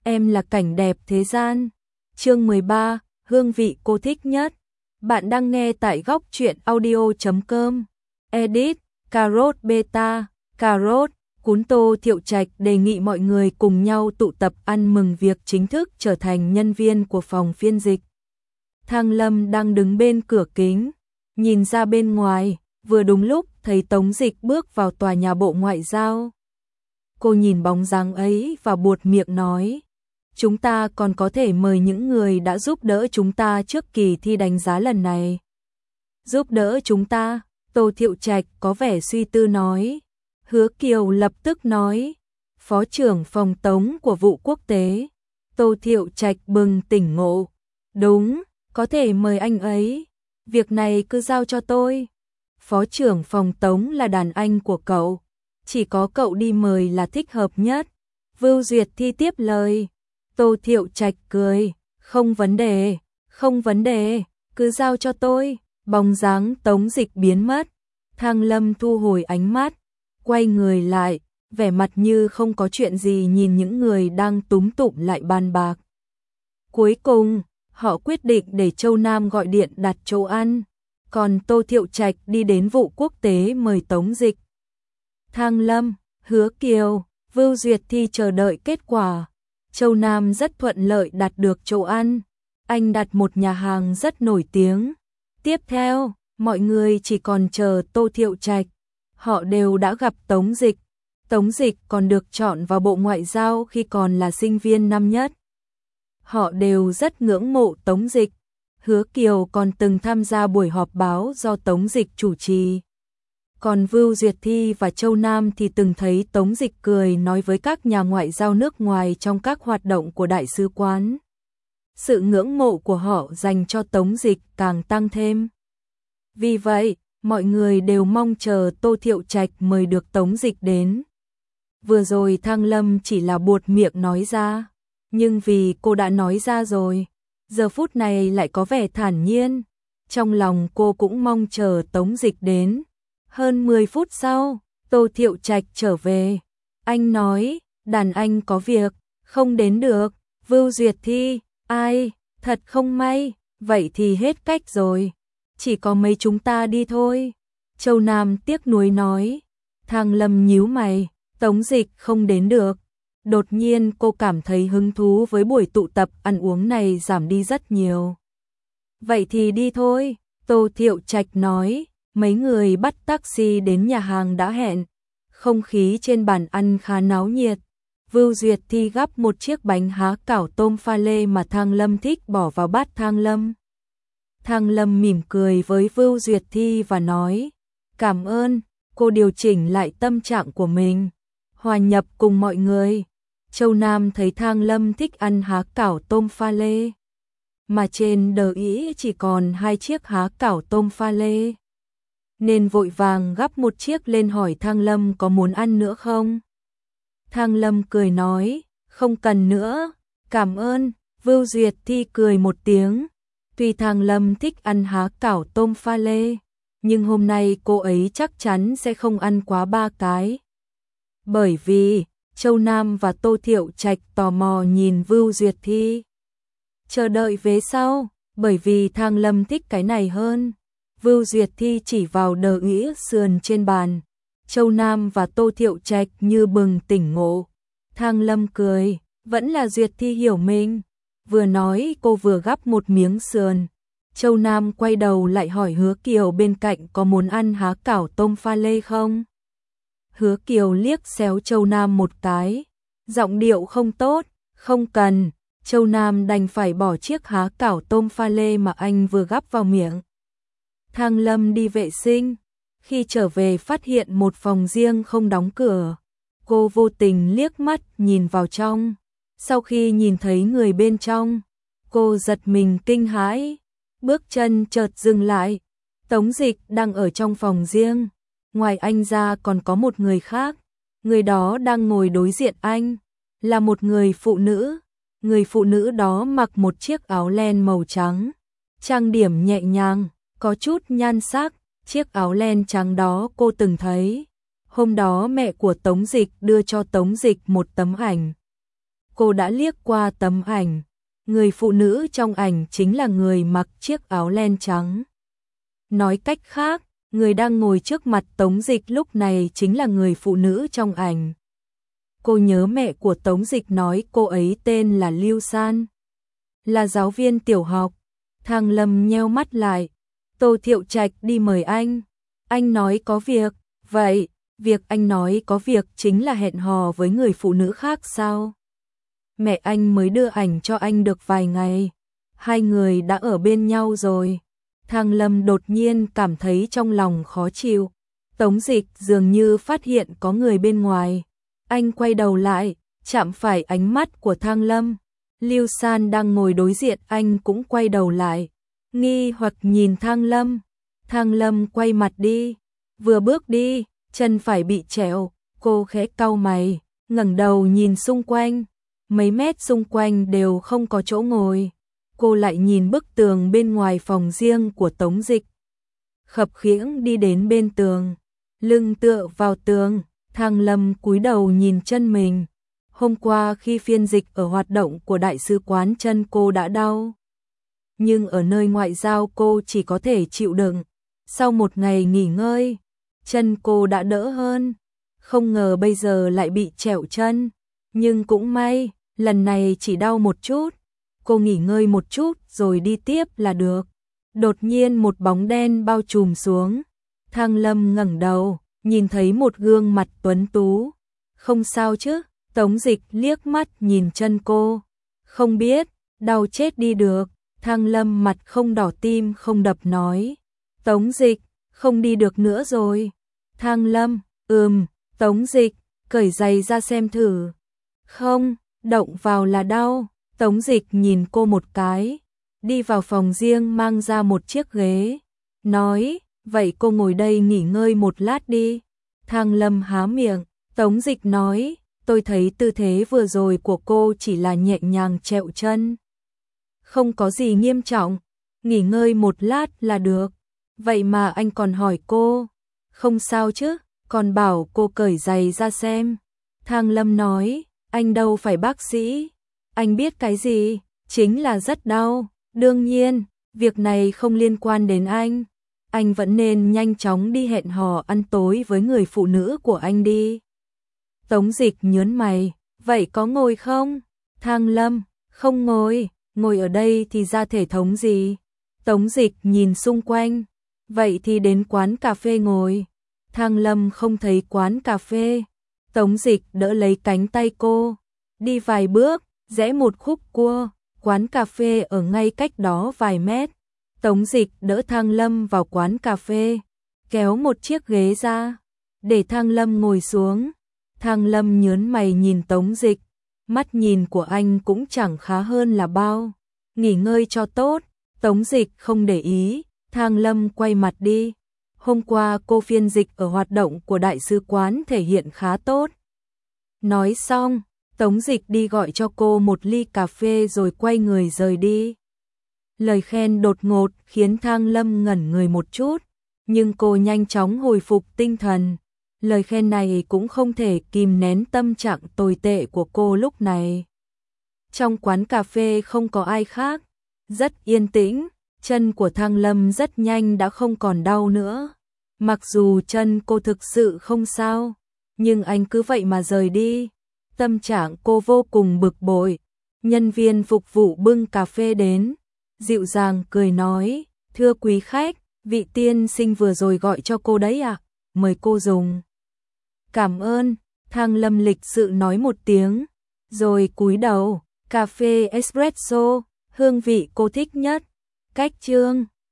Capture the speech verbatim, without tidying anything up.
em là cảnh đẹp thế gian. Chương mười ba, hương vị cô thích nhất. Bạn đang nghe tại góc truyện audio chấm com. Edit, Carrot Beta, Carrot, Cún Tô Thiệu Trạch đề nghị mọi người cùng nhau tụ tập ăn mừng việc chính thức trở thành nhân viên của phòng phiên dịch. Thang Lâm đang đứng bên cửa kính, nhìn ra bên ngoài, vừa đúng lúc thấy Tống Dịch bước vào tòa nhà Bộ Ngoại giao. Cô nhìn bóng dáng ấy và buột miệng nói, chúng ta còn có thể mời những người đã giúp đỡ chúng ta trước kỳ thi đánh giá lần này. Giúp đỡ chúng ta, Tô Thiệu Trạch có vẻ suy tư nói. Hứa Kiều lập tức nói, Phó trưởng phòng Tống của vụ quốc tế. Tô Thiệu Trạch bừng tỉnh ngộ. Đúng, có thể mời anh ấy. Việc này cứ giao cho tôi. Phó trưởng phòng Tống là đàn anh của cậu. Chỉ có cậu đi mời là thích hợp nhất. Vưu Duyệt Thi tiếp lời. Tô Thiệu Trạch cười. Không vấn đề, không vấn đề, cứ giao cho tôi. Bóng dáng Tống Dịch biến mất. Thang Lâm thu hồi ánh mắt, quay người lại, vẻ mặt như không có chuyện gì nhìn những người đang túm tụm lại bàn bạc. Cuối cùng, họ quyết định để Châu Nam gọi điện đặt chỗ ăn, còn Tô Thiệu Trạch đi đến vụ quốc tế mời Tống Dịch. Thang Lâm, Hứa Kiều, Vưu Duyệt Thi chờ đợi kết quả. Châu Nam rất thuận lợi đặt được chỗ ăn. Anh đặt một nhà hàng rất nổi tiếng. Tiếp theo, mọi người chỉ còn chờ Tô Thiệu Trạch. Họ đều đã gặp Tống Dịch. Tống Dịch còn được chọn vào Bộ Ngoại giao khi còn là sinh viên năm nhất. Họ đều rất ngưỡng mộ Tống Dịch. Hứa Kiều còn từng tham gia buổi họp báo do Tống Dịch chủ trì. Còn Vưu Duyệt Thi và Châu Nam thì từng thấy Tống Dịch cười nói với các nhà ngoại giao nước ngoài trong các hoạt động của đại sứ quán. Sự ngưỡng mộ của họ dành cho Tống Dịch càng tăng thêm. Vì vậy, mọi người đều mong chờ Tô Thiệu Trạch mời được Tống Dịch đến. Vừa rồi Thang Lâm chỉ là buột miệng nói ra, nhưng vì cô đã nói ra rồi, giờ phút này lại có vẻ thản nhiên. Trong lòng cô cũng mong chờ Tống Dịch đến. Hơn mười phút sau, Tô Thiệu Trạch trở về. Anh nói, đàn anh có việc, không đến được. Vưu Duyệt Thi, ai, thật không may, vậy thì hết cách rồi. Chỉ có mấy chúng ta đi thôi. Châu Nam tiếc nuối nói. Thang Lâm nhíu mày, Tống Dịch không đến được. Đột nhiên cô cảm thấy hứng thú với buổi tụ tập ăn uống này giảm đi rất nhiều. Vậy thì đi thôi, Tô Thiệu Trạch nói. Mấy người bắt taxi đến nhà hàng đã hẹn. Không khí trên bàn ăn khá náo nhiệt. Vưu Duyệt Thi gắp một chiếc bánh há cảo tôm pha lê mà Thang Lâm thích bỏ vào bát Thang Lâm. Thang Lâm mỉm cười với Vưu Duyệt Thi và nói, cảm ơn. Cô điều chỉnh lại tâm trạng của mình, hòa nhập cùng mọi người. Châu Nam thấy Thang Lâm thích ăn há cảo tôm pha lê, mà trên đờ ý chỉ còn hai chiếc há cảo tôm pha lê, nên vội vàng gắp một chiếc lên hỏi Thang Lâm có muốn ăn nữa không. Thang Lâm cười nói, không cần nữa, cảm ơn. Vưu Duyệt Thi cười một tiếng. Tuy Thang Lâm thích ăn há cảo tôm pha lê, nhưng hôm nay cô ấy chắc chắn sẽ không ăn quá ba cái. Bởi vì, Châu Nam và Tô Thiệu Trạch tò mò nhìn Vưu Duyệt Thi. Chờ đợi vế sau, bởi vì Thang Lâm thích cái này hơn. Vưu Duyệt Thi chỉ vào đờ ĩa sườn trên bàn. Châu Nam và Tô Thiệu Trạch như bừng tỉnh ngộ. Thang Lâm cười, vẫn là Duyệt Thi hiểu mình. Vừa nói cô vừa gắp một miếng sườn. Châu Nam quay đầu lại hỏi Hứa Kiều bên cạnh có muốn ăn há cảo tôm pha lê không. Hứa Kiều liếc xéo Châu Nam một cái, giọng điệu không tốt, không cần. Châu Nam đành phải bỏ chiếc há cảo tôm pha lê mà anh vừa gắp vào miệng. Thang Lâm đi vệ sinh, khi trở về phát hiện một phòng riêng không đóng cửa. Cô vô tình liếc mắt nhìn vào trong. Sau khi nhìn thấy người bên trong, cô giật mình kinh hãi, bước chân chợt dừng lại. Tống Dịch đang ở trong phòng riêng, ngoài anh ra còn có một người khác. Người đó đang ngồi đối diện anh, là một người phụ nữ. Người phụ nữ đó mặc một chiếc áo len màu trắng, trang điểm nhẹ nhàng, có chút nhan sắc. Chiếc áo len trắng đó cô từng thấy. Hôm đó mẹ của Tống Dịch đưa cho Tống Dịch một tấm ảnh. cô đã liếc qua tấm ảnh. Người phụ nữ trong ảnh chính là người mặc chiếc áo len trắng. Nói cách khác, người đang ngồi trước mặt Tống Dịch lúc này chính là người phụ nữ trong ảnh. Cô nhớ mẹ của Tống Dịch nói cô ấy tên là Lưu San, là giáo viên tiểu học. Thang Lâm nheo mắt lại. Tô Thiệu Trạch đi mời anh. Anh nói có việc. Vậy, việc anh nói có việc chính là hẹn hò với người phụ nữ khác sao? Mẹ anh mới đưa ảnh cho anh được vài ngày. Hai người đã ở bên nhau rồi. Thang Lâm đột nhiên cảm thấy trong lòng khó chịu. Tống Dịch dường như phát hiện có người bên ngoài. Anh quay đầu lại, chạm phải ánh mắt của Thang Lâm. Lưu San đang ngồi đối diện anh cũng quay đầu lại, nghi hoặc nhìn Thang Lâm. Thang Lâm quay mặt đi, vừa bước đi, chân phải bị trẹo, cô khẽ cau mày, ngẩng đầu nhìn xung quanh, mấy mét xung quanh đều không có chỗ ngồi. Cô lại nhìn bức tường bên ngoài phòng riêng của Tống Dịch. Khập khiễng đi đến bên tường, lưng tựa vào tường, Thang Lâm cúi đầu nhìn chân mình. Hôm qua khi phiên dịch ở hoạt động của đại sứ quán chân cô đã đau. Nhưng ở nơi ngoại giao cô chỉ có thể chịu đựng. Sau một ngày nghỉ ngơi, chân cô đã đỡ hơn. Không ngờ bây giờ lại bị trẹo chân. Nhưng cũng may, lần này chỉ đau một chút. Cô nghỉ ngơi một chút rồi đi tiếp là được. Đột nhiên một bóng đen bao trùm xuống. Thang Lâm ngẩng đầu, nhìn thấy một gương mặt tuấn tú. Không sao chứ? Tống Dịch liếc mắt nhìn chân cô. Không biết, đau chết đi được. Thang Lâm mặt không đỏ tim không đập nói. Tống Dịch, không đi được nữa rồi. Thang Lâm, ừm, Tống Dịch, cởi giày ra xem thử. Không, động vào là đau. Tống Dịch nhìn cô một cái, đi vào phòng riêng mang ra một chiếc ghế. Nói, vậy cô ngồi đây nghỉ ngơi một lát đi. Thang Lâm há miệng, Tống Dịch nói, tôi thấy tư thế vừa rồi của cô chỉ là nhẹ nhàng trẹo chân. Không có gì nghiêm trọng, nghỉ ngơi một lát là được. Vậy mà anh còn hỏi cô, không sao chứ, còn bảo cô cởi giày ra xem. Thang Lâm nói, anh đâu phải bác sĩ, anh biết cái gì, chính là rất đau. Đương nhiên, việc này không liên quan đến anh. Anh vẫn nên nhanh chóng đi hẹn hò ăn tối với người phụ nữ của anh đi. Tống Dịch nhớn mày, vậy có ngồi không? Thang Lâm, không ngồi, ngồi ở đây thì ra thể thống gì? Tống Dịch nhìn xung quanh, vậy thì đến quán cà phê ngồi. Thang Lâm không thấy quán cà phê. Tống Dịch đỡ lấy cánh tay cô, đi vài bước, rẽ một khúc cua, quán cà phê ở ngay cách đó vài mét. Tống Dịch đỡ Thang Lâm vào quán cà phê, kéo một chiếc ghế ra, để Thang Lâm ngồi xuống. Thang Lâm nhớn mày nhìn Tống Dịch, mắt nhìn của anh cũng chẳng khá hơn là bao. Nghỉ ngơi cho tốt. Tống Dịch không để ý, Thang Lâm quay mặt đi. Hôm qua cô phiên dịch ở hoạt động của đại sứ quán thể hiện khá tốt. Nói xong, Tống Dịch đi gọi cho cô một ly cà phê rồi quay người rời đi. Lời khen đột ngột khiến Thang Lâm ngẩn người một chút, nhưng cô nhanh chóng hồi phục tinh thần. Lời khen này cũng không thể kìm nén tâm trạng tồi tệ của cô lúc này. Trong quán cà phê không có ai khác, rất yên tĩnh, chân của Thang Lâm rất nhanh đã không còn đau nữa. Mặc dù chân cô thực sự không sao, nhưng anh cứ vậy mà rời đi. Tâm trạng cô vô cùng bực bội. Nhân viên phục vụ bưng cà phê đến, dịu dàng cười nói, thưa quý khách, vị tiên sinh vừa rồi gọi cho cô đấy ạ, mời cô dùng. Cảm ơn, Thang Lâm lịch sự nói một tiếng, rồi cúi đầu, cà phê espresso, hương vị cô thích nhất. Cách chương